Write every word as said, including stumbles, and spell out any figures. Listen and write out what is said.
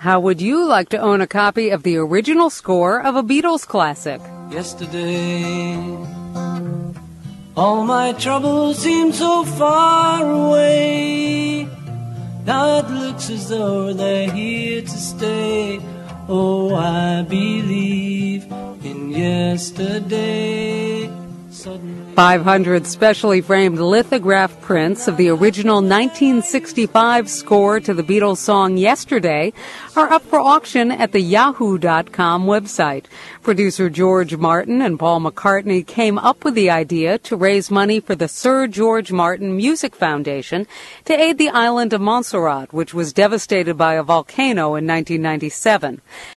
How would you like to own a copy of the original score of a Beatles classic? Yesterday, all my troubles seem so far away. Now it looks as though they're here to stay. Oh, I believe in yesterday. Suddenly five hundred specially framed lithograph prints of the original nineteen sixty-five score to the Beatles song Yesterday are up for auction at the yahoo dot com website. Producer George Martin and Paul McCartney came up with the idea to raise money for the Sir George Martin Music Foundation to aid the island of Montserrat, which was devastated by a volcano in nineteen ninety-seven.